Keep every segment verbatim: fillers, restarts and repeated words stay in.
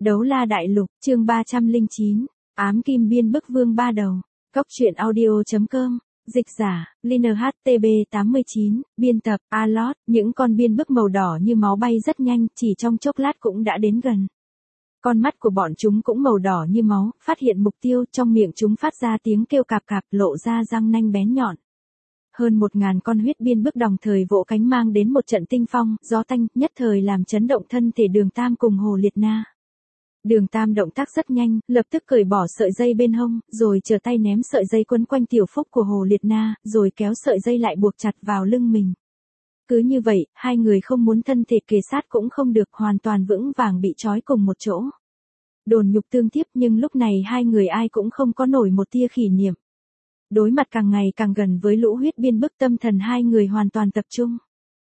Đấu La Đại Lục, chương ba trăm lẻ chín, Ám Kim Biên Bức Vương ba đầu. Cốc truyện audio chấm com, dịch giả, Liner hát tê bê tám mươi chín, biên tập, Alot, những con biên bức màu đỏ như máu bay rất nhanh, chỉ trong chốc lát cũng đã đến gần. Con mắt của bọn chúng cũng màu đỏ như máu, phát hiện mục tiêu, trong miệng chúng phát ra tiếng kêu cạp cạp, lộ ra răng nanh bén nhọn. Hơn một ngàn con huyết biên bức đồng thời vỗ cánh mang đến một trận tinh phong, gió tanh, nhất thời làm chấn động thân thể Đường Tam cùng Hồ Liệt Na. Đường Tam động tác rất nhanh, lập tức cởi bỏ sợi dây bên hông, rồi trở tay ném sợi dây quấn quanh tiểu phúc của Hồ Liệt Na, rồi kéo sợi dây lại buộc chặt vào lưng mình. Cứ như vậy, hai người không muốn thân thể kề sát cũng không được, hoàn toàn vững vàng bị trói cùng một chỗ. Đồn nhục tương tiếp, nhưng lúc này hai người ai cũng không có nổi một tia khỉ niệm. Đối mặt càng ngày càng gần với lũ huyết biên bức, tâm thần hai người hoàn toàn tập trung.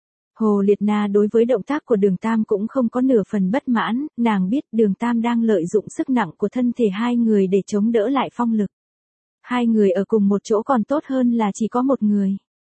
Hồ Liệt Na đối với động tác của Đường Tam cũng không có nửa phần bất mãn, nàng biết Đường Tam đang lợi dụng sức nặng của thân thể hai người để chống đỡ lại phong lực. Hai người ở cùng một chỗ còn tốt hơn là chỉ có một người.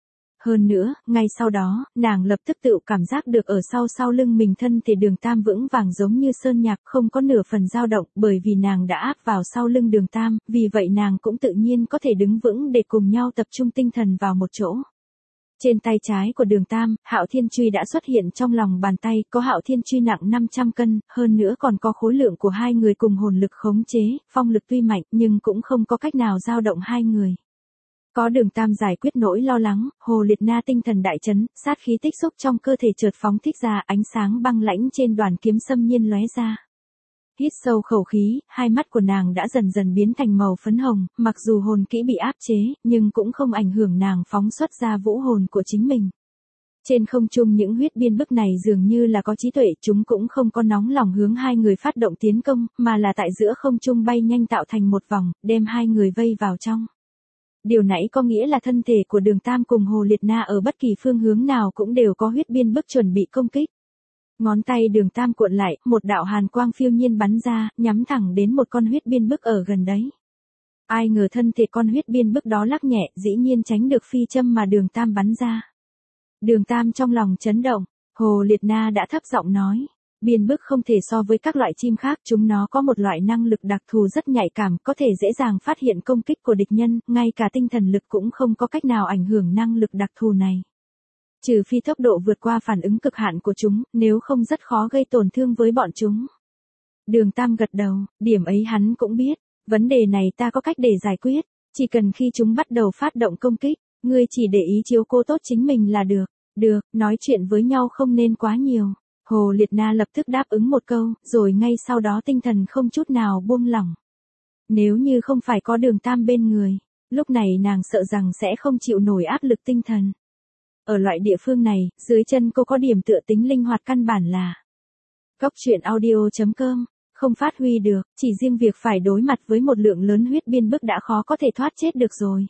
Hơn nữa, ngay sau đó, nàng lập tức tự cảm giác được ở sau sau lưng mình thân thể Đường Tam vững vàng giống như sơn nhạc, không có nửa phần dao động, bởi vì nàng đã áp vào sau lưng Đường Tam, vì vậy nàng cũng tự nhiên có thể đứng vững để cùng nhau tập trung tinh thần vào một chỗ. Trên tay trái của Đường Tam, Hạo Thiên Truy đã xuất hiện trong lòng bàn tay, có Hạo Thiên Truy nặng năm trăm cân, hơn nữa còn có khối lượng của hai người cùng hồn lực khống chế, phong lực tuy mạnh nhưng cũng không có cách nào dao động hai người. Có Đường Tam giải quyết nỗi lo lắng, Hồ Liệt Na tinh thần đại chấn, sát khí tích xúc trong cơ thể chợt phóng thích ra, ánh sáng băng lãnh trên đoàn kiếm xâm nhiên lóe ra. Hít sâu khẩu khí, hai mắt của nàng đã dần dần biến thành màu phấn hồng, mặc dù hồn kỹ bị áp chế, nhưng cũng không ảnh hưởng nàng phóng xuất ra vũ hồn của chính mình. Trên không trung những huyết biên bức này dường như là có trí tuệ, chúng cũng không có nóng lòng hướng hai người phát động tiến công, mà là tại giữa không trung bay nhanh tạo thành một vòng, đem hai người vây vào trong. Điều nãy có nghĩa là thân thể của Đường Tam cùng Hồ Liệt Na ở bất kỳ phương hướng nào cũng đều có huyết biên bức chuẩn bị công kích. Ngón tay Đường Tam cuộn lại, một đạo hàn quang phiêu nhiên bắn ra, nhắm thẳng đến một con huyết biên bức ở gần đấy. Ai ngờ thân thể con huyết biên bức đó lắc nhẹ, dĩ nhiên tránh được phi châm mà Đường Tam bắn ra. Đường Tam trong lòng chấn động, Hồ Liệt Na đã thấp giọng nói, biên bức không thể so với các loại chim khác, chúng nó có một loại năng lực đặc thù rất nhạy cảm, có thể dễ dàng phát hiện công kích của địch nhân, ngay cả tinh thần lực cũng không có cách nào ảnh hưởng năng lực đặc thù này. Trừ phi tốc độ vượt qua phản ứng cực hạn của chúng, nếu không rất khó gây tổn thương với bọn chúng. Đường Tam gật đầu, điểm ấy hắn cũng biết, vấn đề này ta có cách để giải quyết, chỉ cần khi chúng bắt đầu phát động công kích, ngươi chỉ để ý chiếu cố tốt chính mình là được. Được, nói chuyện với nhau không nên quá nhiều. Hồ Liệt Na lập tức đáp ứng một câu, rồi ngay sau đó tinh thần không chút nào buông lỏng. Nếu như không phải có Đường Tam bên người, lúc này nàng sợ rằng sẽ không chịu nổi áp lực tinh thần. Ở loại địa phương này, dưới chân cô có điểm tựa tính linh hoạt căn bản là cốc truyện audio chấm com, không phát huy được, chỉ riêng việc phải đối mặt với một lượng lớn huyết biên bức đã khó có thể thoát chết được rồi.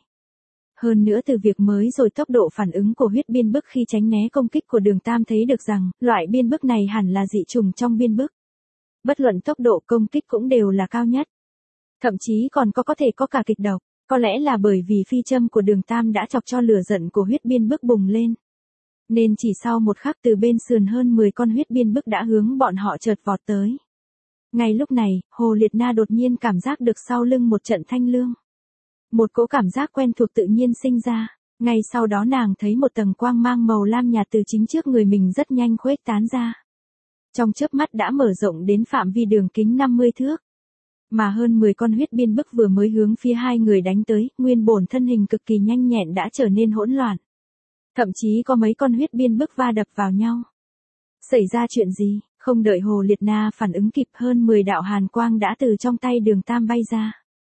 Hơn nữa từ việc mới rồi tốc độ phản ứng của huyết biên bức khi tránh né công kích của Đường Tam thấy được rằng, loại biên bức này hẳn là dị trùng trong biên bức. Bất luận tốc độ công kích cũng đều là cao nhất. Thậm chí còn có có thể có cả kịch độc. Có lẽ là bởi vì phi châm của Đường Tam đã chọc cho lửa giận của huyết biên bức bùng lên. Nên chỉ sau một khắc từ bên sườn hơn mười con huyết biên bức đã hướng bọn họ chợt vọt tới. Ngay lúc này, Hồ Liệt Na đột nhiên cảm giác được sau lưng một trận thanh lương. Một cỗ cảm giác quen thuộc tự nhiên sinh ra, ngay sau đó nàng thấy một tầng quang mang màu lam nhạt từ chính trước người mình rất nhanh khuếch tán ra. Trong chớp mắt đã mở rộng đến phạm vi đường kính năm mươi thước. Mà hơn mười con huyết biên bức vừa mới hướng phía hai người đánh tới, nguyên bổn thân hình cực kỳ nhanh nhẹn đã trở nên hỗn loạn. Thậm chí có mấy con huyết biên bức va đập vào nhau. Xảy ra chuyện gì? Không đợi Hồ Liệt Na phản ứng kịp, hơn mười đạo hàn quang đã từ trong tay Đường Tam bay ra.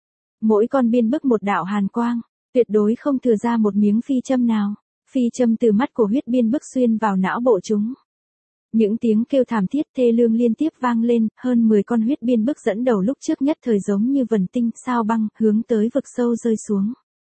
Mỗi con biên bức một đạo hàn quang, tuyệt đối không thừa ra một miếng phi châm nào. Phi châm từ mắt của huyết biên bức xuyên vào não bộ chúng. Những tiếng kêu thảm thiết thê lương liên tiếp vang lên, hơn mười con huyết biên bức dẫn đầu lúc trước nhất thời giống như vần tinh, sao băng, hướng tới vực sâu rơi xuống.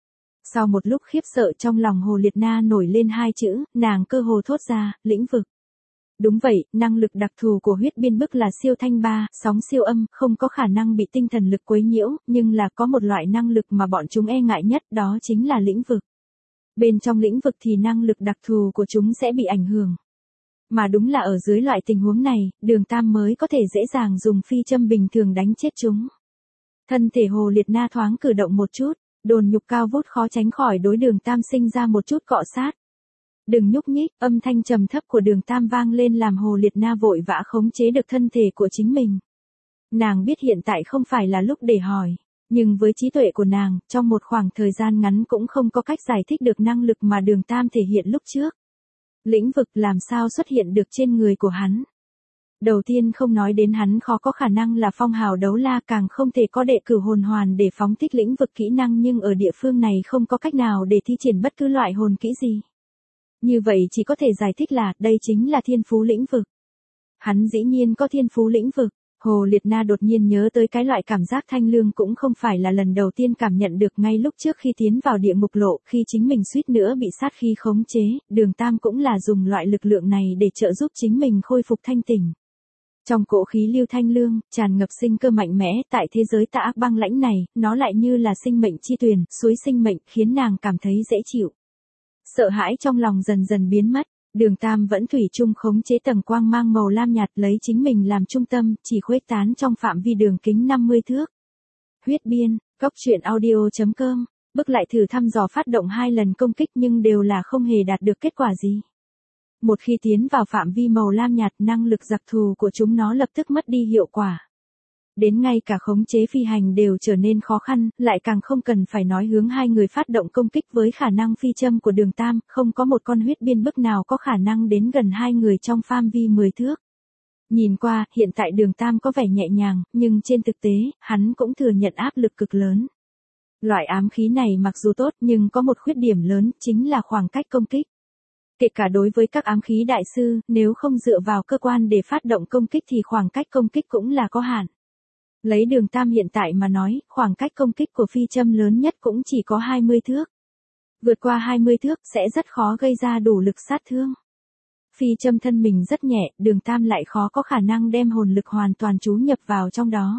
Sau một lúc khiếp sợ trong lòng Hồ Liệt Na nổi lên hai chữ, nàng cơ hồ thốt ra, lĩnh vực. Đúng vậy, năng lực đặc thù của huyết biên bức là siêu thanh ba, sóng siêu âm, không có khả năng bị tinh thần lực quấy nhiễu, nhưng là có một loại năng lực mà bọn chúng e ngại nhất, đó chính là lĩnh vực. Bên trong lĩnh vực thì năng lực đặc thù của chúng sẽ bị ảnh hưởng. Mà đúng là ở dưới loại tình huống này, Đường Tam mới có thể dễ dàng dùng phi châm bình thường đánh chết chúng. Thân thể Hồ Liệt Na thoáng cử động một chút, đồn nhục cao vút khó tránh khỏi đối Đường Tam sinh ra một chút cọ sát. Đừng nhúc nhích, âm thanh trầm thấp của Đường Tam vang lên làm Hồ Liệt Na vội vã khống chế được thân thể của chính mình. Nàng biết hiện tại không phải là lúc để hỏi, nhưng với trí tuệ của nàng, trong một khoảng thời gian ngắn cũng không có cách giải thích được năng lực mà Đường Tam thể hiện lúc trước. Lĩnh vực làm sao xuất hiện được trên người của hắn. Đầu tiên không nói đến hắn khó có khả năng là phong hào đấu la, càng không thể có đệ cửu hồn hoàn để phóng thích lĩnh vực kỹ năng, nhưng ở địa phương này không có cách nào để thi triển bất cứ loại hồn kỹ gì. Như vậy chỉ có thể giải thích là đây chính là thiên phú lĩnh vực. Hắn dĩ nhiên có thiên phú lĩnh vực. Hồ Liệt Na đột nhiên nhớ tới cái loại cảm giác thanh lương cũng không phải là lần đầu tiên cảm nhận được, ngay lúc trước khi tiến vào địa ngục lộ, khi chính mình suýt nữa bị sát khí khống chế, Đường Tam cũng là dùng loại lực lượng này để trợ giúp chính mình khôi phục thanh tỉnh. Trong cỗ khí lưu thanh lương, tràn ngập sinh cơ mạnh mẽ, tại thế giới tà ác băng lãnh này, nó lại như là sinh mệnh chi tuyền, suối sinh mệnh, khiến nàng cảm thấy dễ chịu. Sợ hãi trong lòng dần dần biến mất. Đường Tam vẫn thủy chung khống chế tầng quang mang màu lam nhạt, lấy chính mình làm trung tâm, chỉ khuếch tán trong phạm vi đường kính năm mươi thước. Huyết biên, Cốc truyện audio chấm com, bước lại thử thăm dò phát động hai lần công kích nhưng đều là không hề đạt được kết quả gì. Một khi tiến vào phạm vi màu lam nhạt, năng lực đặc thù của chúng nó lập tức mất đi hiệu quả. Đến ngay cả khống chế phi hành đều trở nên khó khăn, lại càng không cần phải nói hướng hai người phát động công kích với khả năng phi châm của Đường Tam, không có một con huyết biên bức nào có khả năng đến gần hai người trong phạm vi mười thước. Nhìn qua, hiện tại Đường Tam có vẻ nhẹ nhàng, nhưng trên thực tế, hắn cũng thừa nhận áp lực cực lớn. Loại ám khí này mặc dù tốt nhưng có một khuyết điểm lớn, chính là khoảng cách công kích. Kể cả đối với các ám khí đại sư, nếu không dựa vào cơ quan để phát động công kích thì khoảng cách công kích cũng là có hạn. Lấy Đường Tam hiện tại mà nói, khoảng cách công kích của phi châm lớn nhất cũng chỉ có hai mươi thước. Vượt qua hai mươi thước sẽ rất khó gây ra đủ lực sát thương. Phi châm thân mình rất nhẹ, Đường Tam lại khó có khả năng đem hồn lực hoàn toàn chú nhập vào trong đó.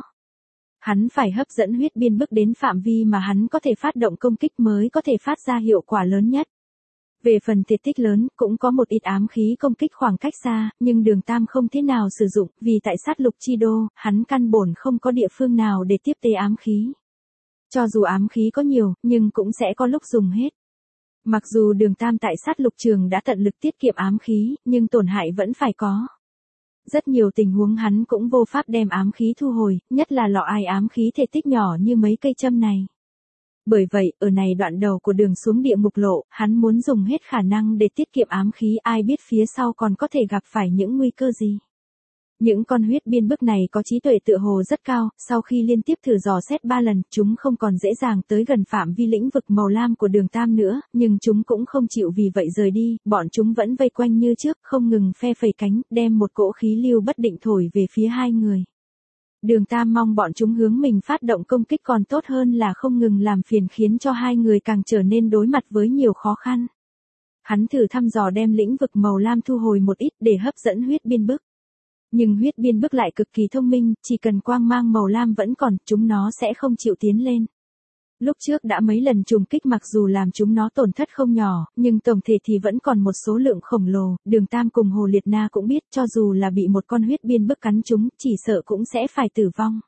Hắn phải hấp dẫn huyết biên bức đến phạm vi mà hắn có thể phát động công kích mới có thể phát ra hiệu quả lớn nhất. Về phần thể tích lớn, cũng có một ít ám khí công kích khoảng cách xa, nhưng Đường Tam không thế nào sử dụng, vì tại sát lục chi đô, hắn căn bổn không có địa phương nào để tiếp tế ám khí. Cho dù ám khí có nhiều, nhưng cũng sẽ có lúc dùng hết. Mặc dù Đường Tam tại sát lục trường đã tận lực tiết kiệm ám khí, nhưng tổn hại vẫn phải có. Rất nhiều tình huống hắn cũng vô pháp đem ám khí thu hồi, nhất là lọ ai ám khí thể tích nhỏ như mấy cây châm này. Bởi vậy, ở này đoạn đầu của đường xuống địa ngục lộ, hắn muốn dùng hết khả năng để tiết kiệm ám khí, ai biết phía sau còn có thể gặp phải những nguy cơ gì. Những con huyết biên bức này có trí tuệ tựa hồ rất cao, sau khi liên tiếp thử dò xét ba lần, chúng không còn dễ dàng tới gần phạm vi lĩnh vực màu lam của Đường Tam nữa, nhưng chúng cũng không chịu vì vậy rời đi, bọn chúng vẫn vây quanh như trước, không ngừng phe phẩy cánh, đem một cỗ khí lưu bất định thổi về phía hai người. Đường Tam mong bọn chúng hướng mình phát động công kích còn tốt hơn là không ngừng làm phiền, khiến cho hai người càng trở nên đối mặt với nhiều khó khăn. Hắn thử thăm dò đem lĩnh vực màu lam thu hồi một ít để hấp dẫn huyết biên bức. Nhưng huyết biên bức lại cực kỳ thông minh, chỉ cần quang mang màu lam vẫn còn, chúng nó sẽ không chịu tiến lên. Lúc trước đã mấy lần trùng kích mặc dù làm chúng nó tổn thất không nhỏ, nhưng tổng thể thì vẫn còn một số lượng khổng lồ. Đường Tam cùng Hồ Liệt Na cũng biết cho dù là bị một con huyết biên bức cắn chúng, chỉ sợ cũng sẽ phải tử vong.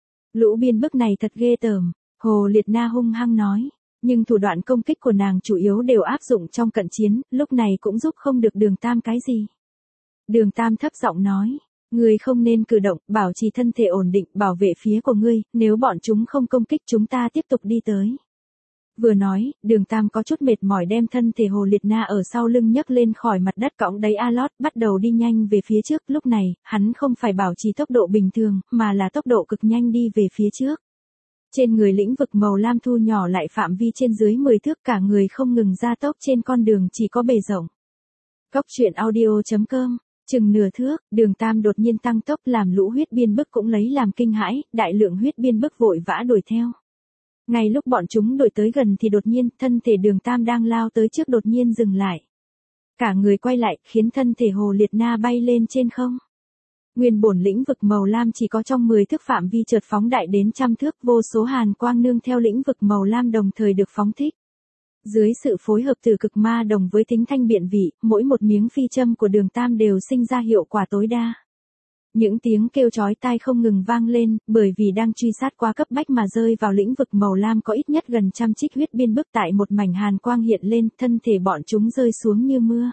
Lũ biên bức này thật ghê tởm, Hồ Liệt Na hung hăng nói. Nhưng thủ đoạn công kích của nàng chủ yếu đều áp dụng trong cận chiến, lúc này cũng giúp không được Đường Tam cái gì. Đường Tam thấp giọng nói. Ngươi không nên cử động, bảo trì thân thể ổn định, bảo vệ phía của ngươi, nếu bọn chúng không công kích chúng ta tiếp tục đi tới. Vừa nói, Đường Tam có chút mệt mỏi đem thân thể Hồ Liệt Na ở sau lưng nhấc lên khỏi mặt đất cõng đáy Alot, bắt đầu đi nhanh về phía trước, lúc này, hắn không phải bảo trì tốc độ bình thường, mà là tốc độ cực nhanh đi về phía trước. Trên người lĩnh vực màu lam thu nhỏ lại phạm vi trên dưới mười thước, cả người không ngừng gia tốc trên con đường chỉ có bề rộng. Cốc truyện audio chấm com. Chừng nửa thước, Đường Tam đột nhiên tăng tốc làm lũ huyết biên bức cũng lấy làm kinh hãi, đại lượng huyết biên bức vội vã đuổi theo. Ngay lúc bọn chúng đuổi tới gần thì đột nhiên, thân thể Đường Tam đang lao tới trước đột nhiên dừng lại. Cả người quay lại, khiến thân thể Hồ Liệt Na bay lên trên không. Nguyên bổn lĩnh vực màu lam chỉ có trong mười thước phạm vi chợt phóng đại đến trăm thước, vô số hàn quang nương theo lĩnh vực màu lam đồng thời được phóng thích. Dưới sự phối hợp từ cực ma đồng với tính thanh biện vị, mỗi một miếng phi châm của Đường Tam đều sinh ra hiệu quả tối đa. Những tiếng kêu chói tai không ngừng vang lên, bởi vì đang truy sát quá cấp bách mà rơi vào lĩnh vực màu lam có ít nhất gần trăm trích huyết biên bức tại một mảnh hàn quang hiện lên, thân thể bọn chúng rơi xuống như mưa.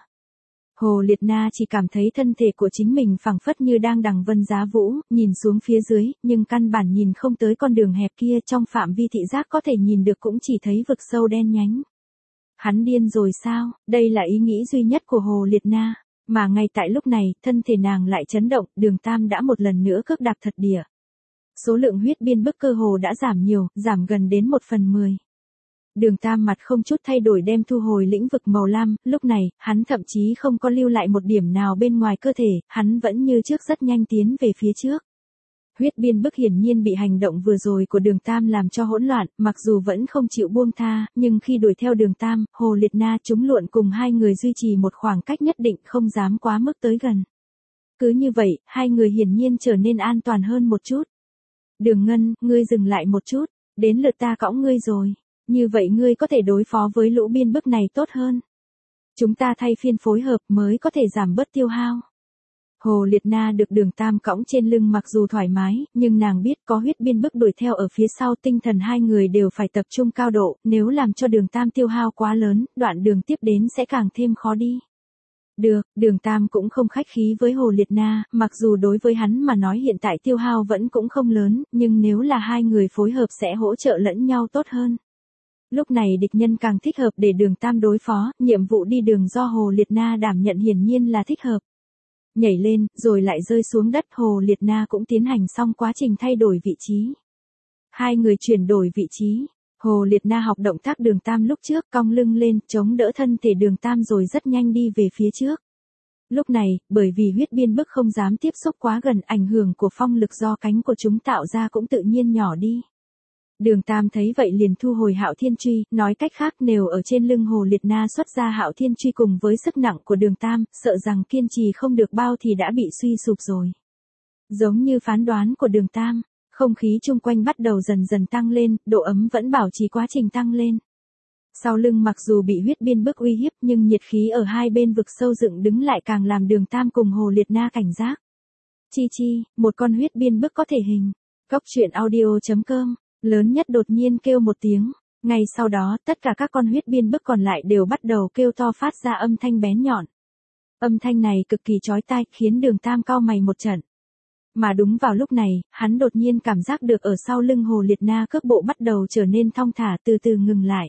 Hồ Liệt Na chỉ cảm thấy thân thể của chính mình phẳng phất như đang đằng vân giá vũ, nhìn xuống phía dưới, nhưng căn bản nhìn không tới con đường hẹp kia, trong phạm vi thị giác có thể nhìn được cũng chỉ thấy vực sâu đen nhánh. Hắn điên rồi sao? Đây là ý nghĩ duy nhất của Hồ Liệt Na. Mà ngay tại lúc này, thân thể nàng lại chấn động, Đường Tam đã một lần nữa cước đạp thật địa. Số lượng huyết biên bức cơ hồ đã giảm nhiều, giảm gần đến một phần mười. Đường Tam mặt không chút thay đổi đem thu hồi lĩnh vực màu lam, lúc này, hắn thậm chí không có lưu lại một điểm nào bên ngoài cơ thể, hắn vẫn như trước rất nhanh tiến về phía trước. Huyết biên bức hiển nhiên bị hành động vừa rồi của Đường Tam làm cho hỗn loạn, mặc dù vẫn không chịu buông tha, nhưng khi đuổi theo Đường Tam, Hồ Liệt Na chúng luộn cùng hai người duy trì một khoảng cách nhất định không dám quá mức tới gần. Cứ như vậy, hai người hiển nhiên trở nên an toàn hơn một chút. Đường Ngân, ngươi dừng lại một chút, đến lượt ta cõng ngươi rồi. Như vậy ngươi có thể đối phó với lũ biên bức này tốt hơn. Chúng ta thay phiên phối hợp mới có thể giảm bớt tiêu hao. Hồ Liệt Na được Đường Tam cõng trên lưng mặc dù thoải mái, nhưng nàng biết có huyết biên bức đuổi theo ở phía sau, tinh thần hai người đều phải tập trung cao độ, nếu làm cho Đường Tam tiêu hao quá lớn, đoạn đường tiếp đến sẽ càng thêm khó đi. Được, Đường Tam cũng không khách khí với Hồ Liệt Na, mặc dù đối với hắn mà nói hiện tại tiêu hao vẫn cũng không lớn, nhưng nếu là hai người phối hợp sẽ hỗ trợ lẫn nhau tốt hơn. Lúc này địch nhân càng thích hợp để Đường Tam đối phó, nhiệm vụ đi đường do Hồ Liệt Na đảm nhận hiển nhiên là thích hợp. Nhảy lên, rồi lại rơi xuống đất, Hồ Liệt Na cũng tiến hành xong quá trình thay đổi vị trí. Hai người chuyển đổi vị trí. Hồ Liệt Na học động tác Đường Tam lúc trước, cong lưng lên, chống đỡ thân thể Đường Tam rồi rất nhanh đi về phía trước. Lúc này, bởi vì huyết biên bức không dám tiếp xúc quá gần, ảnh hưởng của phong lực do cánh của chúng tạo ra cũng tự nhiên nhỏ đi. Đường Tam thấy vậy liền thu hồi Hạo Thiên Truy, nói cách khác nếu ở trên lưng Hồ Liệt Na xuất ra Hạo Thiên Truy cùng với sức nặng của Đường Tam, sợ rằng kiên trì không được bao thì đã bị suy sụp rồi. Giống như phán đoán của Đường Tam, không khí chung quanh bắt đầu dần dần tăng lên, độ ấm vẫn bảo trì quá trình tăng lên. Sau lưng mặc dù bị huyết biên bức uy hiếp nhưng nhiệt khí ở hai bên vực sâu dựng đứng lại càng làm Đường Tam cùng Hồ Liệt Na cảnh giác. Chi chi, một con huyết biên bức có thể hình. Cốc truyện audio chấm com lớn nhất đột nhiên kêu một tiếng, ngay sau đó tất cả các con huyết biên bức còn lại đều bắt đầu kêu to phát ra âm thanh bén nhọn. Âm thanh này cực kỳ chói tai khiến Đường Tam cau mày một trận. Mà đúng vào lúc này, hắn đột nhiên cảm giác được ở sau lưng Hồ Liệt Na cước bộ bắt đầu trở nên thong thả từ từ ngừng lại.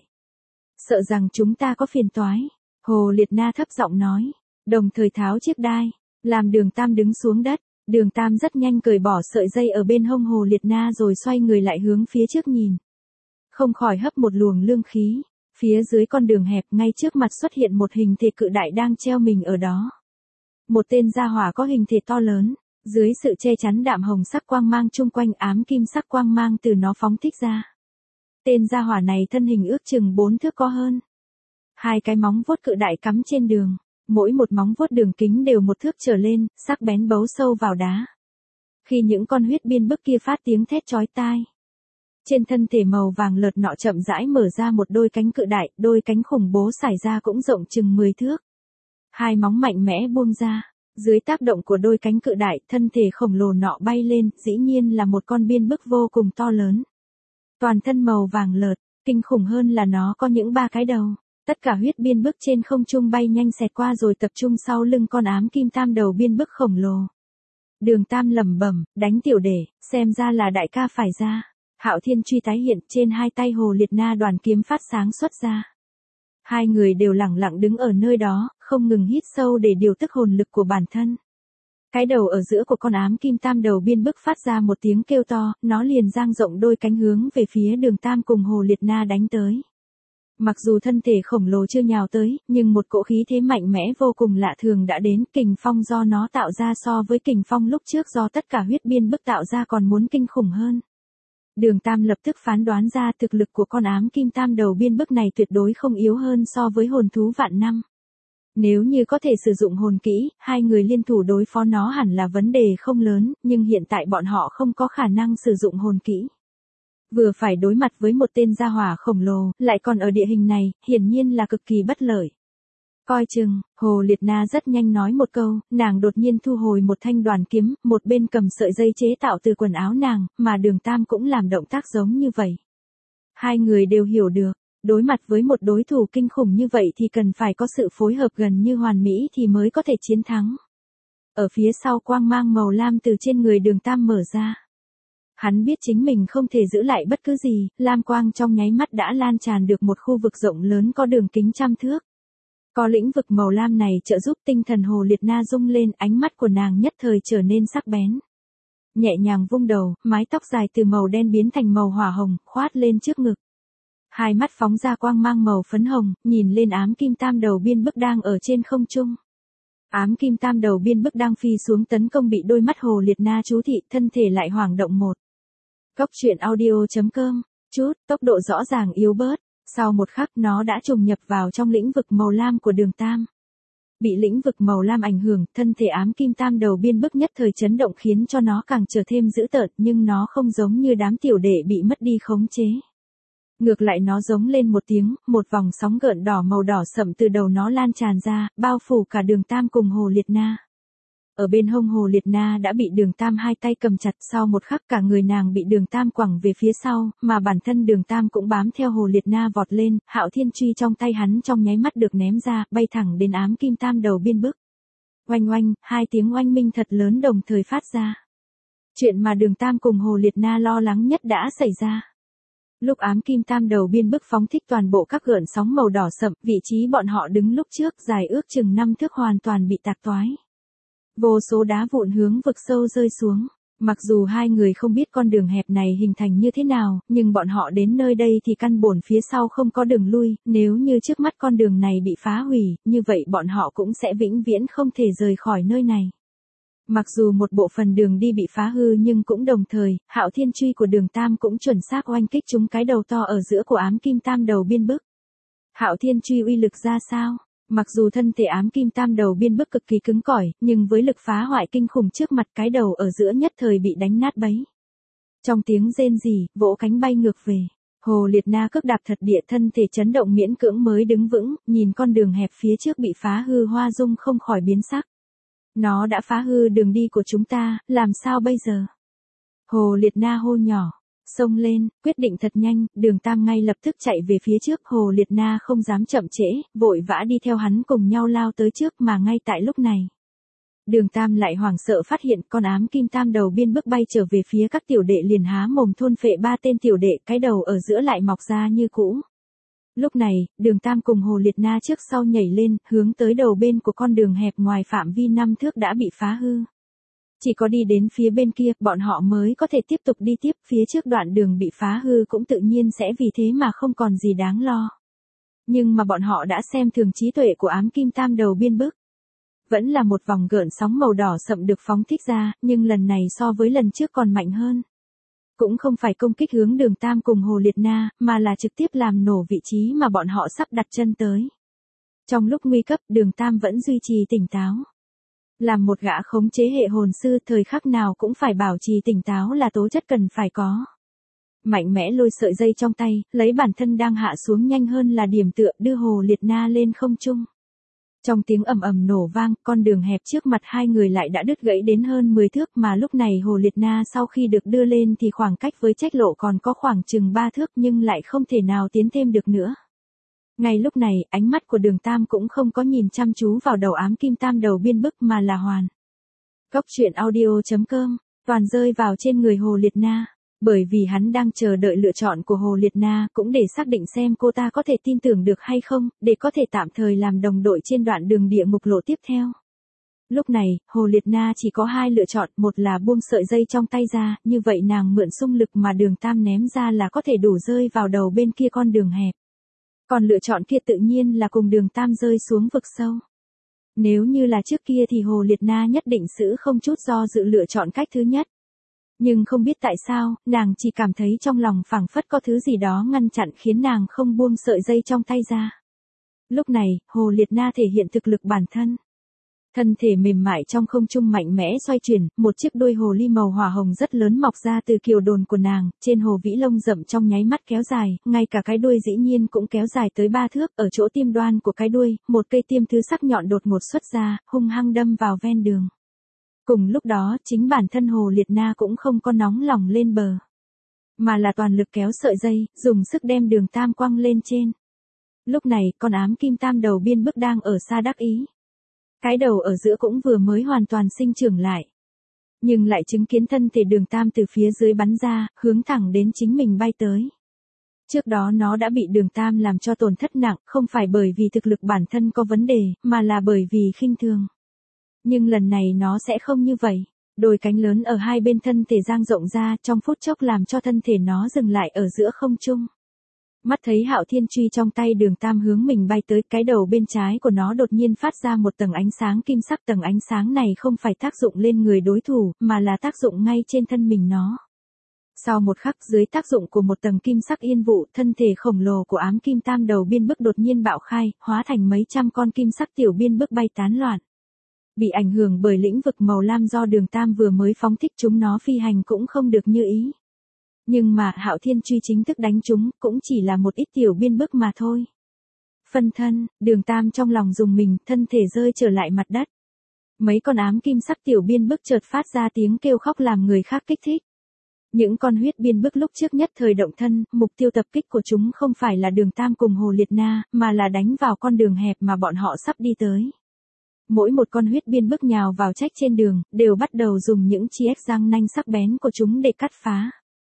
Sợ rằng chúng ta có phiền toái, Hồ Liệt Na thấp giọng nói, đồng thời tháo chiếc đai, làm Đường Tam đứng xuống đất. Đường Tam rất nhanh cởi bỏ sợi dây ở bên hông Hồ Liệt Na rồi xoay người lại hướng phía trước nhìn. Không khỏi hấp một luồng lương khí, phía dưới con đường hẹp ngay trước mặt xuất hiện một hình thể cự đại đang treo mình ở đó. Một tên gia hỏa có hình thể to lớn, dưới sự che chắn đạm hồng sắc quang mang chung quanh ám kim sắc quang mang từ nó phóng thích ra. Tên gia hỏa này thân hình ước chừng bốn thước có hơn. Hai cái móng vuốt cự đại cắm trên đường. Mỗi một móng vuốt đường kính đều một thước trở lên, sắc bén bấu sâu vào đá. Khi những con huyết biên bức kia phát tiếng thét chói tai. Trên thân thể màu vàng lợt nọ chậm rãi mở ra một đôi cánh cự đại, đôi cánh khủng bố xải ra cũng rộng chừng mười thước. Hai móng mạnh mẽ buông ra. Dưới tác động của đôi cánh cự đại, thân thể khổng lồ nọ bay lên, dĩ nhiên là một con biên bức vô cùng to lớn. Toàn thân màu vàng lợt, kinh khủng hơn là nó có những ba cái đầu. Tất cả huyết biên bức trên không trung bay nhanh xẹt qua rồi tập trung sau lưng con ám kim tam đầu biên bức khổng lồ. Đường Tam lẩm bẩm, đánh tiểu để, xem ra là đại ca phải ra. Hạo Thiên Truy tái hiện, trên hai tay Hồ Liệt Na đoàn kiếm phát sáng xuất ra. Hai người đều lặng lặng đứng ở nơi đó, không ngừng hít sâu để điều tức hồn lực của bản thân. Cái đầu ở giữa của con ám kim tam đầu biên bức phát ra một tiếng kêu to, nó liền dang rộng đôi cánh hướng về phía Đường Tam cùng Hồ Liệt Na đánh tới. Mặc dù thân thể khổng lồ chưa nhào tới, nhưng một cỗ khí thế mạnh mẽ vô cùng lạ thường đã đến, kình phong do nó tạo ra so với kình phong lúc trước do tất cả huyết biên bức tạo ra còn muốn kinh khủng hơn. Đường Tam lập tức phán đoán ra thực lực của con ám kim tam đầu biên bức này tuyệt đối không yếu hơn so với hồn thú vạn năm. Nếu như có thể sử dụng hồn kỹ, hai người liên thủ đối phó nó hẳn là vấn đề không lớn, nhưng hiện tại bọn họ không có khả năng sử dụng hồn kỹ. Vừa phải đối mặt với một tên gia hỏa khổng lồ, lại còn ở địa hình này, hiển nhiên là cực kỳ bất lợi. Coi chừng, Hồ Liệt Na rất nhanh nói một câu, nàng đột nhiên thu hồi một thanh đoàn kiếm, một bên cầm sợi dây chế tạo từ quần áo nàng, mà Đường Tam cũng làm động tác giống như vậy. Hai người đều hiểu được, đối mặt với một đối thủ kinh khủng như vậy thì cần phải có sự phối hợp gần như hoàn mỹ thì mới có thể chiến thắng. Ở phía sau quang mang màu lam từ trên người Đường Tam mở ra. Hắn biết chính mình không thể giữ lại bất cứ gì, lam quang trong nháy mắt đã lan tràn được một khu vực rộng lớn có đường kính trăm thước. Có lĩnh vực màu lam này trợ giúp tinh thần Hồ Liệt Na rung lên, ánh mắt của nàng nhất thời trở nên sắc bén. Nhẹ nhàng vung đầu, mái tóc dài từ màu đen biến thành màu hỏa hồng, khoát lên trước ngực. Hai mắt phóng ra quang mang màu phấn hồng, nhìn lên ám kim tam đầu biên bức đang ở trên không trung. Ám kim tam đầu biên bức đang phi xuống tấn công bị đôi mắt Hồ Liệt Na chú thị, thân thể lại hoảng động một. Cốc truyện audio chấm com, chút, tốc độ rõ ràng yếu bớt, sau một khắc nó đã trùng nhập vào trong lĩnh vực màu lam của Đường Tam. Bị lĩnh vực màu lam ảnh hưởng, thân thể ám kim tam đầu biên bức nhất thời chấn động khiến cho nó càng trở thêm dữ tợn, nhưng nó không giống như đám tiểu đệ bị mất đi khống chế. Ngược lại nó giống lên một tiếng, một vòng sóng gợn đỏ màu đỏ sậm từ đầu nó lan tràn ra, bao phủ cả Đường Tam cùng Hồ Liệt Na. Ở bên hông Hồ Liệt Na đã bị Đường Tam hai tay cầm chặt, sau một khắc cả người nàng bị Đường Tam quẳng về phía sau, mà bản thân Đường Tam cũng bám theo Hồ Liệt Na vọt lên, Hạo Thiên Truy trong tay hắn trong nháy mắt được ném ra, bay thẳng đến ám kim tam đầu biên bức. Oanh oanh, hai tiếng oanh minh thật lớn đồng thời phát ra. Chuyện mà Đường Tam cùng Hồ Liệt Na lo lắng nhất đã xảy ra. Lúc ám kim tam đầu biên bức phóng thích toàn bộ các gợn sóng màu đỏ sậm, vị trí bọn họ đứng lúc trước dài ước chừng năm thước hoàn toàn bị tạc toái. Vô số đá vụn hướng vực sâu rơi xuống. Mặc dù hai người không biết con đường hẹp này hình thành như thế nào, nhưng bọn họ đến nơi đây thì căn bổn phía sau không có đường lui, nếu như trước mắt con đường này bị phá hủy, như vậy bọn họ cũng sẽ vĩnh viễn không thể rời khỏi nơi này. Mặc dù một bộ phần đường đi bị phá hư nhưng cũng đồng thời, Hạo Thiên Truy của Đường Tam cũng chuẩn xác oanh kích trúng cái đầu to ở giữa của ám kim tam đầu biên bức. Hạo Thiên Truy uy lực ra sao? Mặc dù thân thể ám kim tam đầu biên bức cực kỳ cứng cỏi, nhưng với lực phá hoại kinh khủng trước mặt cái đầu ở giữa nhất thời bị đánh nát bấy. Trong tiếng rên rỉ, vỗ cánh bay ngược về. Hồ Liệt Na cước đạp thật địa, thân thể chấn động miễn cưỡng mới đứng vững, nhìn con đường hẹp phía trước bị phá hư hoa dung không khỏi biến sắc. Nó đã phá hư đường đi của chúng ta, làm sao bây giờ? Hồ Liệt Na hô nhỏ. Xông lên, quyết định thật nhanh, Đường Tam ngay lập tức chạy về phía trước, Hồ Liệt Na không dám chậm trễ, vội vã đi theo hắn cùng nhau lao tới trước, mà ngay tại lúc này. Đường Tam lại hoảng sợ phát hiện con ám kim tam đầu biên bức bay trở về phía các tiểu đệ liền há mồm thôn phệ ba tên tiểu đệ, cái đầu ở giữa lại mọc ra như cũ. Lúc này, Đường Tam cùng Hồ Liệt Na trước sau nhảy lên, hướng tới đầu bên của con đường hẹp ngoài phạm vi năm thước đã bị phá hư. Chỉ có đi đến phía bên kia, bọn họ mới có thể tiếp tục đi tiếp, phía trước đoạn đường bị phá hư cũng tự nhiên sẽ vì thế mà không còn gì đáng lo. Nhưng mà bọn họ đã xem thường trí tuệ của ám kim tam đầu biên bức. Vẫn là một vòng gợn sóng màu đỏ sậm được phóng thích ra, nhưng lần này so với lần trước còn mạnh hơn. Cũng không phải công kích hướng Đường Tam cùng Hồ Liệt Na, mà là trực tiếp làm nổ vị trí mà bọn họ sắp đặt chân tới. Trong lúc nguy cấp, Đường Tam vẫn duy trì tỉnh táo. Làm một gã khống chế hệ hồn sư, thời khắc nào cũng phải bảo trì tỉnh táo là tố chất cần phải có. Mạnh mẽ lôi sợi dây trong tay, lấy bản thân đang hạ xuống nhanh hơn là điểm tựa, đưa Hồ Liệt Na lên không trung. Trong tiếng ầm ầm nổ vang, con đường hẹp trước mặt hai người lại đã đứt gãy đến hơn mười thước, mà lúc này Hồ Liệt Na sau khi được đưa lên thì khoảng cách với Trách Lộ còn có khoảng chừng ba thước nhưng lại không thể nào tiến thêm được nữa. Ngay lúc này, ánh mắt của Đường Tam cũng không có nhìn chăm chú vào đầu ám kim tam đầu biên bức mà là hoàn. Cốc truyện audio chấm com, toàn rơi vào trên người Hồ Liệt Na. Bởi vì hắn đang chờ đợi lựa chọn của Hồ Liệt Na, cũng để xác định xem cô ta có thể tin tưởng được hay không, để có thể tạm thời làm đồng đội trên đoạn đường địa ngục lộ tiếp theo. Lúc này, Hồ Liệt Na chỉ có hai lựa chọn, một là buông sợi dây trong tay ra, như vậy nàng mượn xung lực mà Đường Tam ném ra là có thể đủ rơi vào đầu bên kia con đường hẹp. Còn lựa chọn kia tự nhiên là cùng Đường Tam rơi xuống vực sâu. Nếu như là trước kia thì Hồ Liệt Na nhất định sẽ không chút do dự lựa chọn cách thứ nhất. Nhưng không biết tại sao, nàng chỉ cảm thấy trong lòng phảng phất có thứ gì đó ngăn chặn khiến nàng không buông sợi dây trong tay ra. Lúc này, Hồ Liệt Na thể hiện thực lực bản thân. Thân thể mềm mại trong không trung mạnh mẽ xoay chuyển, một chiếc đuôi hồ ly màu hỏa hồng rất lớn mọc ra từ kiều đồn của nàng, trên hồ vĩ lông rậm trong nháy mắt kéo dài, ngay cả cái đuôi dĩ nhiên cũng kéo dài tới ba thước, ở chỗ tim đoan của cái đuôi, một cây tiêm thứ sắc nhọn đột ngột xuất ra, hung hăng đâm vào ven đường. Cùng lúc đó, chính bản thân Hồ Liệt Na cũng không có nóng lòng lên bờ, mà là toàn lực kéo sợi dây, dùng sức đem Đường Tam quăng lên trên. Lúc này, con ám kim tam đầu biên bức đang ở xa đắc ý. Cái đầu ở giữa cũng vừa mới hoàn toàn sinh trưởng lại. Nhưng lại chứng kiến thân thể Đường Tam từ phía dưới bắn ra, hướng thẳng đến chính mình bay tới. Trước đó nó đã bị Đường Tam làm cho tổn thất nặng, không phải bởi vì thực lực bản thân có vấn đề, mà là bởi vì khinh thường. Nhưng lần này nó sẽ không như vậy. Đôi cánh lớn ở hai bên thân thể dang rộng ra, trong phút chốc làm cho thân thể nó dừng lại ở giữa không trung. Mắt thấy Hạo Thiên truy trong tay Đường Tam hướng mình bay tới, cái đầu bên trái của nó đột nhiên phát ra một tầng ánh sáng kim sắc. Tầng ánh sáng này không phải tác dụng lên người đối thủ, mà là tác dụng ngay trên thân mình nó. Sau một khắc, dưới tác dụng của một tầng kim sắc yên vụ, thân thể khổng lồ của ám kim tam đầu biên bức đột nhiên bạo khai, hóa thành mấy trăm con kim sắc tiểu biên bức bay tán loạn. Bị ảnh hưởng bởi lĩnh vực màu lam do Đường Tam vừa mới phóng thích, chúng nó phi hành cũng không được như ý. Nhưng mà Hạo Thiên truy chính thức đánh chúng, cũng chỉ là một ít tiểu biên bức mà thôi. Phân thân, Đường Tam trong lòng dùng mình, thân thể rơi trở lại mặt đất. Mấy con ám kim sắc tiểu biên bức chợt phát ra tiếng kêu khóc làm người khác kích thích. Những con huyết biên bức lúc trước nhất thời động thân, mục tiêu tập kích của chúng không phải là Đường Tam cùng Hồ Liệt Na, mà là đánh vào con đường hẹp mà bọn họ sắp đi tới. Mỗi một con huyết biên bức nhào vào trách trên đường, đều bắt đầu dùng những chiếc răng nanh sắc bén của chúng để cắt phá.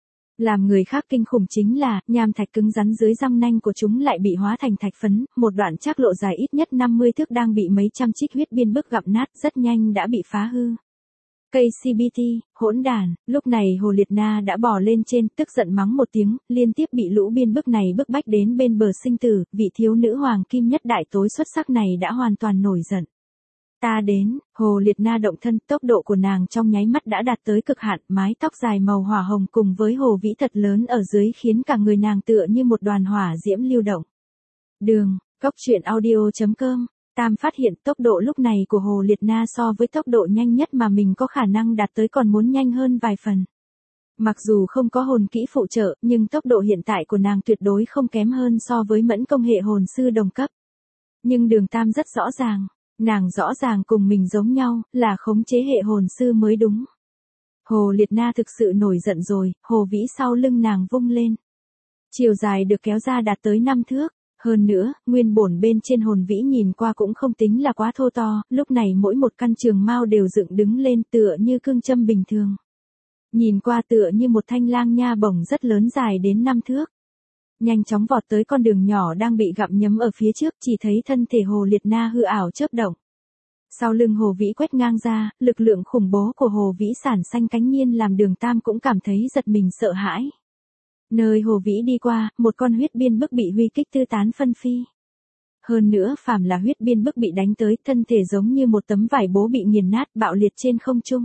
Làm người khác kinh khủng chính là, nham thạch cứng rắn dưới răng nanh của chúng lại bị hóa thành thạch phấn, một đoạn trác lộ dài ít nhất năm mươi thước đang bị mấy trăm trích huyết biên bức gặm nát, rất nhanh đã bị phá hư. Cây xê bê tê, hỗn đàn, lúc này Hồ Liệt Na đã bò lên trên, tức giận mắng một tiếng, liên tiếp bị lũ biên bức này bức bách đến bên bờ sinh tử, vị thiếu nữ hoàng kim nhất đại tối xuất sắc này đã hoàn toàn nổi giận. Ta đến, Hồ Liệt Na động thân, tốc độ của nàng trong nháy mắt đã đạt tới cực hạn, mái tóc dài màu hỏa hồng cùng với hồ vĩ thật lớn ở dưới khiến cả người nàng tựa như một đoàn hỏa diễm lưu động. Đường, Cốc Truyện Audio chấm com, Tam phát hiện tốc độ lúc này của Hồ Liệt Na so với tốc độ nhanh nhất mà mình có khả năng đạt tới còn muốn nhanh hơn vài phần. Mặc dù không có hồn kỹ phụ trợ, nhưng tốc độ hiện tại của nàng tuyệt đối không kém hơn so với mẫn công hệ hồn sư đồng cấp. Nhưng Đường Tam rất rõ ràng. Nàng rõ ràng cùng mình giống nhau, là khống chế hệ hồn sư mới đúng. Hồ Liệt Na thực sự nổi giận rồi, hồ vĩ sau lưng nàng vung lên. Chiều dài được kéo ra đạt tới năm thước. Hơn nữa, nguyên bổn bên trên hồn vĩ nhìn qua cũng không tính là quá thô to, lúc này mỗi một căn trường mao đều dựng đứng lên tựa như cương châm bình thường. Nhìn qua tựa như một thanh lang nha bổng rất lớn dài đến năm thước. Nhanh chóng vọt tới con đường nhỏ đang bị gặm nhấm ở phía trước, chỉ thấy thân thể Hồ Liệt Na hư ảo chớp động. Sau lưng hồ vĩ quét ngang ra, lực lượng khủng bố của hồ vĩ sản xanh cánh nhiên làm Đường Tam cũng cảm thấy giật mình sợ hãi. Nơi hồ vĩ đi qua, một con huyết biên bức bị huy kích tư tán phân phi. Hơn nữa phàm là huyết biên bức bị đánh tới, thân thể giống như một tấm vải bố bị nghiền nát bạo liệt trên không trung.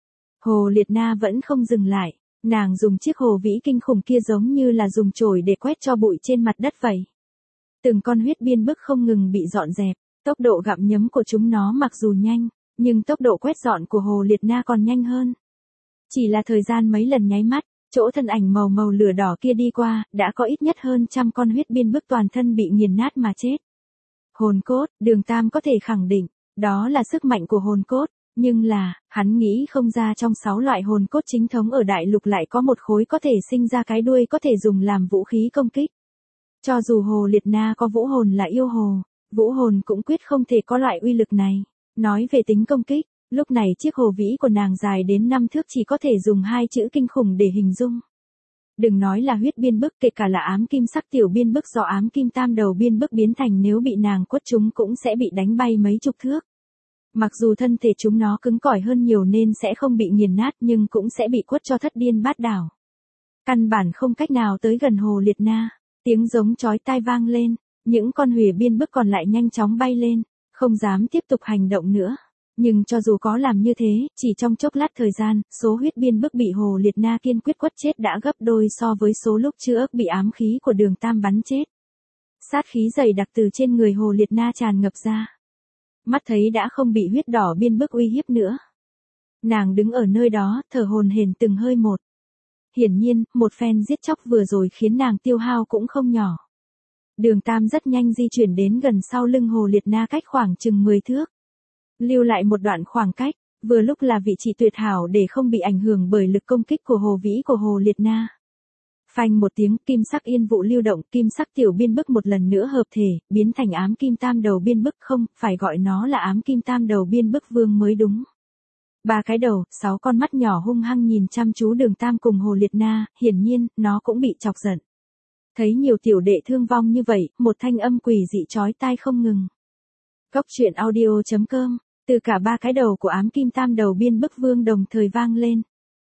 Hồ Liệt Na vẫn không dừng lại. Nàng dùng chiếc hồ vĩ kinh khủng kia giống như là dùng chổi để quét cho bụi trên mặt đất vậy. Từng con huyết biên bức không ngừng bị dọn dẹp, tốc độ gặm nhấm của chúng nó mặc dù nhanh, nhưng tốc độ quét dọn của Hồ Liệt Na còn nhanh hơn. Chỉ là thời gian mấy lần nháy mắt, chỗ thân ảnh màu màu lửa đỏ kia đi qua, đã có ít nhất hơn trăm con huyết biên bức toàn thân bị nghiền nát mà chết. Hồn cốt, Đường Tam có thể khẳng định, đó là sức mạnh của hồn cốt. Nhưng là, hắn nghĩ không ra trong sáu loại hồn cốt chính thống ở đại lục lại có một khối có thể sinh ra cái đuôi có thể dùng làm vũ khí công kích. Cho dù Hồ Liệt Na có vũ hồn là yêu hồ, vũ hồn cũng quyết không thể có loại uy lực này. Nói về tính công kích, lúc này chiếc hồ vĩ của nàng dài đến năm thước chỉ có thể dùng hai chữ kinh khủng để hình dung. Đừng nói là huyết biên bức, kể cả là ám kim sắc tiểu biên bức do ám kim tam đầu biên bức biến thành, nếu bị nàng quất chúng cũng sẽ bị đánh bay mấy chục thước. Mặc dù thân thể chúng nó cứng cỏi hơn nhiều nên sẽ không bị nghiền nát, nhưng cũng sẽ bị quất cho thất điên bát đảo. Căn bản không cách nào tới gần Hồ Liệt Na. Tiếng giống chói tai vang lên, những con huyền biên bức còn lại nhanh chóng bay lên, không dám tiếp tục hành động nữa. Nhưng cho dù có làm như thế, chỉ trong chốc lát thời gian, số huyết biên bức bị Hồ Liệt Na kiên quyết quất chết đã gấp đôi so với số lúc trước bị ám khí của Đường Tam bắn chết. Sát khí dày đặc từ trên người Hồ Liệt Na tràn ngập ra. mắt thấy đã không bị huyết đỏ biên bức uy hiếp nữa. Nàng đứng ở nơi đó, thở hổn hển từng hơi một. Hiển nhiên, một phen giết chóc vừa rồi khiến nàng tiêu hao cũng không nhỏ. Đường Tam rất nhanh di chuyển đến gần sau lưng Hồ Liệt Na cách khoảng chừng mười thước. Lưu lại một đoạn khoảng cách, vừa lúc là vị trí tuyệt hảo để không bị ảnh hưởng bởi lực công kích của Hồ Vĩ của Hồ Liệt Na. Phanh một tiếng, kim sắc yên vụ lưu động, kim sắc tiểu biên bức một lần nữa hợp thể, biến thành ám kim tam đầu biên bức, không, phải gọi nó là ám kim tam đầu biên bức vương mới đúng. Ba cái đầu, sáu con mắt nhỏ hung hăng nhìn chăm chú Đường Tam cùng Hồ Liệt Na, hiển nhiên, nó cũng bị chọc giận. Thấy nhiều tiểu đệ thương vong như vậy, một thanh âm quỷ dị chói tai không ngừng. Cốc truyện audio chấm com, từ cả ba cái đầu của ám kim tam đầu biên bức vương đồng thời vang lên.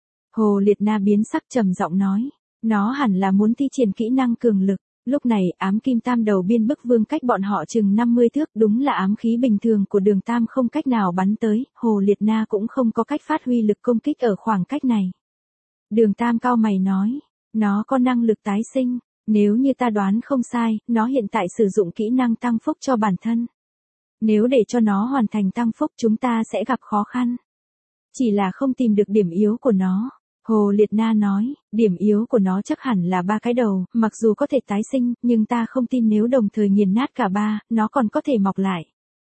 Hồ Liệt Na biến sắc trầm giọng nói, nó hẳn là muốn thi triển kỹ năng cường lực. Lúc này, ám kim tam đầu biên bức vương cách bọn họ chừng năm mươi thước, đúng là ám khí bình thường của Đường Tam không cách nào bắn tới, Hồ Liệt Na cũng không có cách phát huy lực công kích ở khoảng cách này. Đường Tam cau mày nói, nó có năng lực tái sinh, nếu như ta đoán không sai, nó hiện tại sử dụng kỹ năng tăng phúc cho bản thân. Nếu để cho nó hoàn thành tăng phúc chúng ta sẽ gặp khó khăn. Chỉ là không tìm được điểm yếu của nó. Hồ Liệt Na nói, điểm yếu của nó chắc hẳn là ba cái đầu, mặc dù có thể tái sinh, nhưng ta không tin nếu đồng thời nghiền nát cả ba, nó còn có thể mọc lại.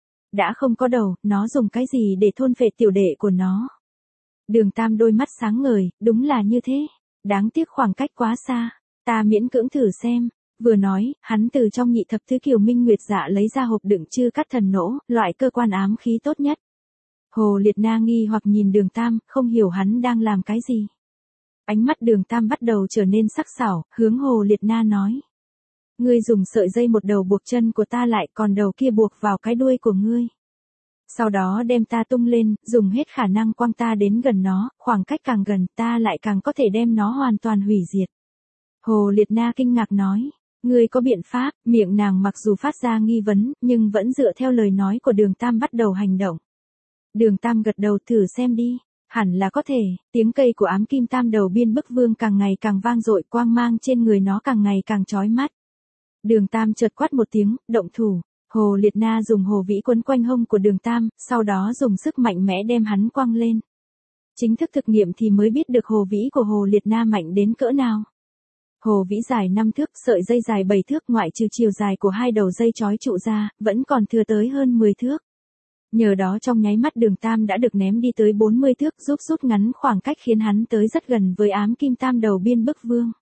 Đã không có đầu, nó dùng cái gì để thôn phệ tiểu đệ của nó? Đường Tam đôi mắt sáng ngời, đúng là như thế. Đáng tiếc khoảng cách quá xa, ta miễn cưỡng thử xem. Vừa nói, hắn từ trong nhị thập thứ kiều minh nguyệt dạ lấy ra hộp đựng chư cắt thần nỗ, loại cơ quan ám khí tốt nhất. Hồ Liệt Na nghi hoặc nhìn Đường Tam, không hiểu hắn đang làm cái gì. Ánh mắt Đường Tam bắt đầu trở nên sắc sảo, hướng Hồ Liệt Na nói. Ngươi dùng sợi dây một đầu buộc chân của ta lại, còn đầu kia buộc vào cái đuôi của ngươi. Sau đó đem ta tung lên, dùng hết khả năng quăng ta đến gần nó, khoảng cách càng gần ta lại càng có thể đem nó hoàn toàn hủy diệt. Hồ Liệt Na kinh ngạc nói. Ngươi có biện pháp, miệng nàng mặc dù phát ra nghi vấn, nhưng vẫn dựa theo lời nói của Đường Tam bắt đầu hành động. Đường Tam gật đầu, thử xem đi. Hẳn là có thể, tiếng cây của ám kim tam đầu biên bức vương càng ngày càng vang dội, quang mang trên người nó càng ngày càng chói mắt. Đường Tam chợt quát một tiếng, động thủ. Hồ Liệt Na dùng hồ vĩ quấn quanh hông của Đường Tam, sau đó dùng sức mạnh mẽ đem hắn quăng lên. Chính thức thực nghiệm thì mới biết được hồ vĩ của Hồ Liệt Na mạnh đến cỡ nào. Hồ vĩ dài năm thước, sợi dây dài bảy thước, ngoại trừ chiều dài của hai đầu dây trói trụ ra, vẫn còn thừa tới hơn mười thước. Nhờ đó trong nháy mắt Đường Tam đã được ném đi tới bốn mươi thước, giúp rút ngắn khoảng cách khiến hắn tới rất gần với ám kim tam đầu biên bức vương.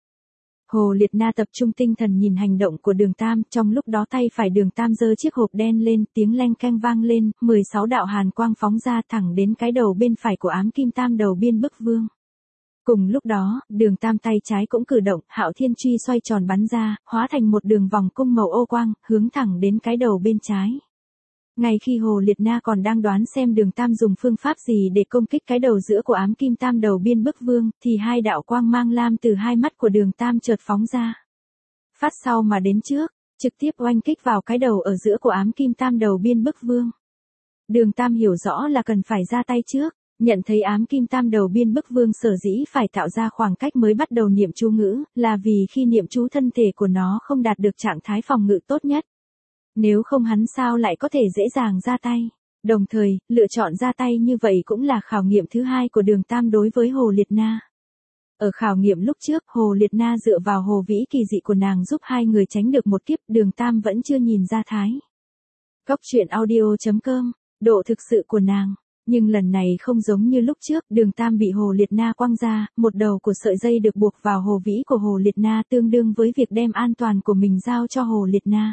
Hồ Liệt Na tập trung tinh thần nhìn hành động của Đường Tam, trong lúc đó tay phải Đường Tam giơ chiếc hộp đen lên, tiếng leng keng vang lên, mười sáu đạo hàn quang phóng ra thẳng đến cái đầu bên phải của ám kim tam đầu biên bức vương. Cùng lúc đó, Đường Tam tay trái cũng cử động, Hạo Thiên Truy xoay tròn bắn ra, hóa thành một đường vòng cung màu ô quang, hướng thẳng đến cái đầu bên trái. Ngay khi Hồ Liệt Na còn đang đoán xem Đường Tam dùng phương pháp gì để công kích cái đầu giữa của ám kim tam đầu biên bức vương, thì hai đạo quang mang lam từ hai mắt của Đường Tam chợt phóng ra. Phát sau mà đến trước, trực tiếp oanh kích vào cái đầu ở giữa của ám kim tam đầu biên bức vương. Đường Tam hiểu rõ là cần phải ra tay trước, nhận thấy ám kim tam đầu biên bức vương sở dĩ phải tạo ra khoảng cách mới bắt đầu niệm chú ngữ, là vì khi niệm chú thân thể của nó không đạt được trạng thái phòng ngự tốt nhất. Nếu không hắn sao lại có thể dễ dàng ra tay. Đồng thời, lựa chọn ra tay như vậy cũng là khảo nghiệm thứ hai của Đường Tam đối với Hồ Liệt Na. Ở khảo nghiệm lúc trước, Hồ Liệt Na dựa vào hồ vĩ kỳ dị của nàng giúp hai người tránh được một kiếp, Đường Tam vẫn chưa nhìn ra thái. Cốc truyện audio chấm com, độ thực sự của nàng. Nhưng lần này không giống như lúc trước, Đường Tam bị Hồ Liệt Na quăng ra, một đầu của sợi dây được buộc vào hồ vĩ của Hồ Liệt Na tương đương với việc đem an toàn của mình giao cho Hồ Liệt Na.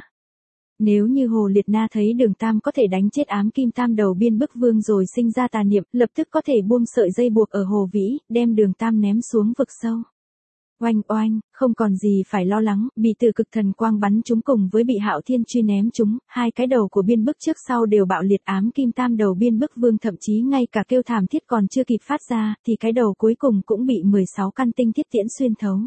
Nếu như Hồ Liệt Na thấy Đường Tam có thể đánh chết ám kim tam đầu biên bức vương rồi sinh ra tà niệm, lập tức có thể buông sợi dây buộc ở hồ vĩ, đem Đường Tam ném xuống vực sâu. Oanh oanh, không còn gì phải lo lắng, bị từ cực thần quang bắn chúng cùng với bị Hạo Thiên Truy ném chúng, hai cái đầu của biên bức trước sau đều bạo liệt, ám kim tam đầu biên bức vương thậm chí ngay cả kêu thảm thiết còn chưa kịp phát ra, thì cái đầu cuối cùng cũng bị mười sáu căn tinh thiết tiễn xuyên thấu.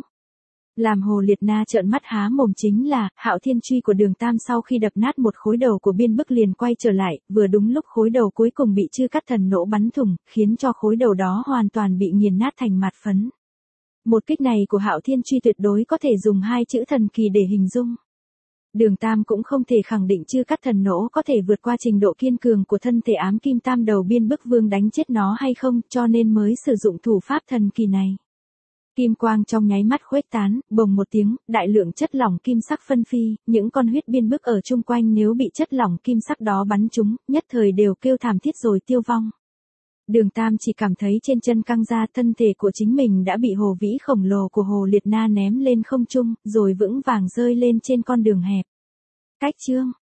Làm Hồ Liệt Na trợn mắt há mồm chính là, Hạo Thiên Truy của Đường Tam sau khi đập nát một khối đầu của biên bức liền quay trở lại, vừa đúng lúc khối đầu cuối cùng bị chư cắt thần nỗ bắn thủng, khiến cho khối đầu đó hoàn toàn bị nghiền nát thành mạt phấn. Một kích này của Hạo Thiên Truy tuyệt đối có thể dùng hai chữ thần kỳ để hình dung. Đường Tam cũng không thể khẳng định chư cắt thần nỗ có thể vượt qua trình độ kiên cường của thân thể ám kim tam đầu biên bức vương đánh chết nó hay không, cho nên mới sử dụng thủ pháp thần kỳ này. Kim quang trong nháy mắt khuếch tán, bồng một tiếng, đại lượng chất lỏng kim sắc phân phi, những con huyết biên bức ở chung quanh nếu bị chất lỏng kim sắc đó bắn trúng, nhất thời đều kêu thảm thiết rồi tiêu vong. Đường Tam chỉ cảm thấy trên chân căng ra, thân thể của chính mình đã bị hồ vĩ khổng lồ của Hồ Liệt Na ném lên không trung, rồi vững vàng rơi lên trên con đường hẹp. Cách chương